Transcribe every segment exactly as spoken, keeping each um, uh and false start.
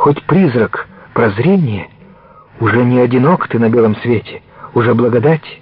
хоть призрак прозрения, уже не одинок ты на белом свете, уже благодать.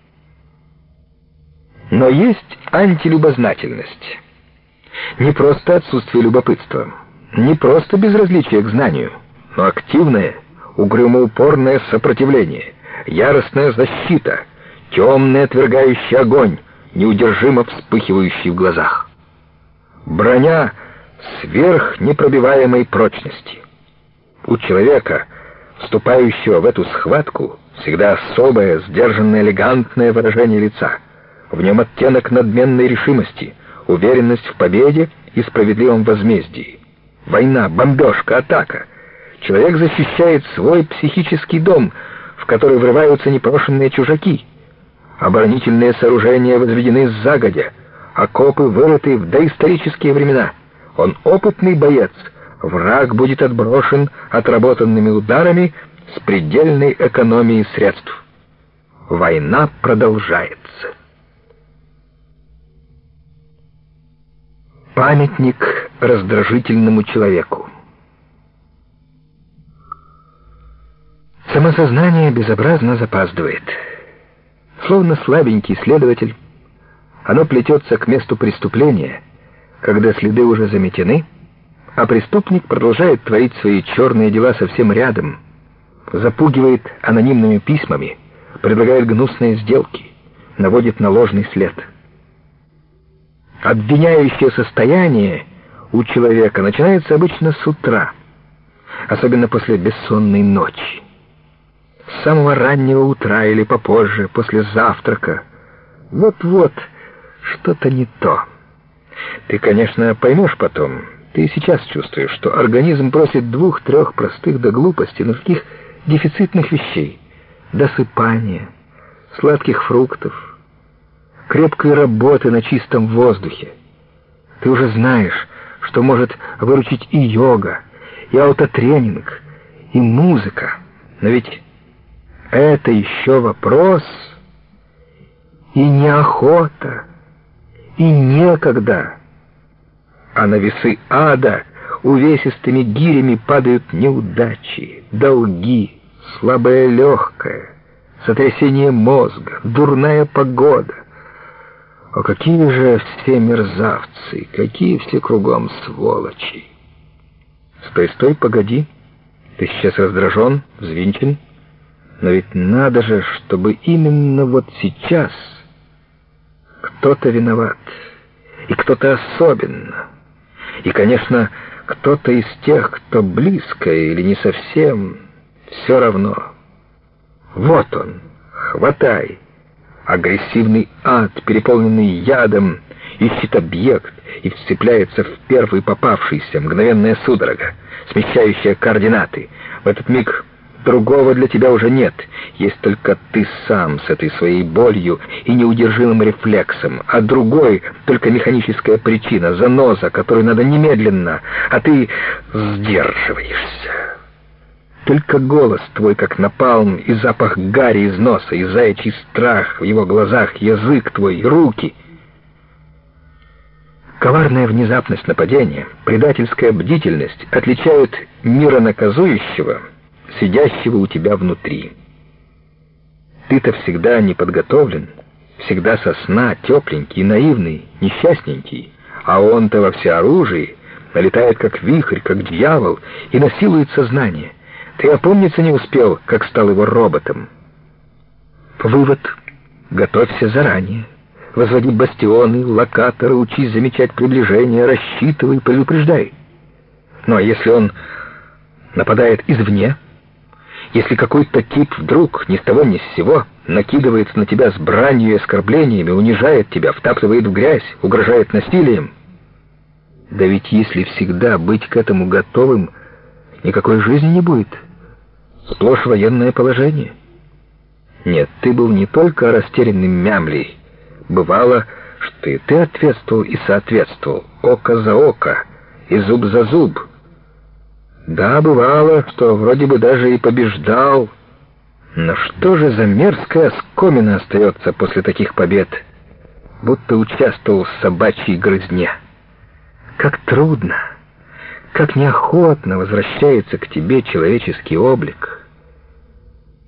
Но есть антилюбознательность. Не просто отсутствие любопытства, не просто безразличие к знанию, но активное, угрюмо-упорное сопротивление, яростная защита, темный отвергающий огонь, неудержимо вспыхивающий в глазах. Броня сверхнепробиваемой прочности. У человека, вступающего в эту схватку, всегда особое, сдержанное, элегантное выражение лица. В нем оттенок надменной решимости, уверенность в победе и справедливом возмездии. Война, бомбежка, атака. Человек защищает свой психический дом, в который врываются непрошенные чужаки. Оборонительные сооружения возведены загодя, окопы вырыты в доисторические времена. Он опытный боец, враг будет отброшен отработанными ударами с предельной экономией средств. Война продолжается. Памятник раздражительному человеку. Самосознание безобразно запаздывает. Словно слабенький следователь, оно плетется к месту преступления, когда следы уже заметены, а преступник продолжает творить свои черные дела совсем рядом, запугивает анонимными письмами, предлагает гнусные сделки, наводит на ложный след. Обвиняющее состояние у человека начинается обычно с утра, особенно после бессонной ночи. С самого раннего утра или попозже, после завтрака. Вот-вот, что-то не то. Ты, конечно, поймешь потом, ты и сейчас чувствуешь, что организм просит двух-трех простых до глупости, но таких дефицитных вещей. Досыпания, сладких фруктов, крепкой работы на чистом воздухе. Ты уже знаешь, что может выручить и йога, и аутотренинг, и музыка. Но ведь это еще вопрос, и неохота, и некогда. А на весы ада увесистыми гирями падают неудачи, долги, слабое легкое, сотрясение мозга, дурная погода. О, какие же все мерзавцы, какие все кругом сволочи! Стой, стой, погоди. Ты сейчас раздражен, взвинчен. Но ведь надо же, чтобы именно вот сейчас кто-то виноват. И кто-то особенно. И, конечно, кто-то из тех, кто близко или не совсем, все равно. Вот он, хватай. Агрессивный ад, переполненный ядом, ищет объект и вцепляется в первый попавшийся, мгновенная судорога, смещающая координаты. В этот миг другого для тебя уже нет, есть только ты сам с этой своей болью и неудержимым рефлексом, а другой — только механическая причина, заноза, которую надо немедленно, а ты сдерживаешься. Только голос твой, как напалм, и запах гари из носа, и заячий страх в его глазах, язык твой, руки. Коварная внезапность нападения, предательская бдительность отличают миронаказующего, сидящего у тебя внутри. Ты-то всегда не подготовлен, всегда со сна тепленький, наивный, несчастненький, а он-то во всеоружии налетает как вихрь, как дьявол, и насилует сознание. Ты опомниться не успел, как стал его роботом. Вывод: готовься заранее. Возводи бастионы, локаторы, учись замечать приближение, рассчитывай, предупреждай. Ну а если он нападает извне? Если какой-то тип вдруг ни с того ни с сего накидывается на тебя с бранью и оскорблениями, унижает тебя, втаптывает в грязь, угрожает насилием? Да ведь если всегда быть к этому готовым, никакой жизни не будет. Сплошь военное положение. Нет, ты был не только растерянным мямлей. Бывало, что и ты ответствовал и соответствовал, око за око и зуб за зуб. Да, бывало, что вроде бы даже и побеждал. Но что же за мерзкая оскомина остается после таких побед? Будто участвовал в собачьей грызне. Как трудно, как неохотно возвращается к тебе человеческий облик.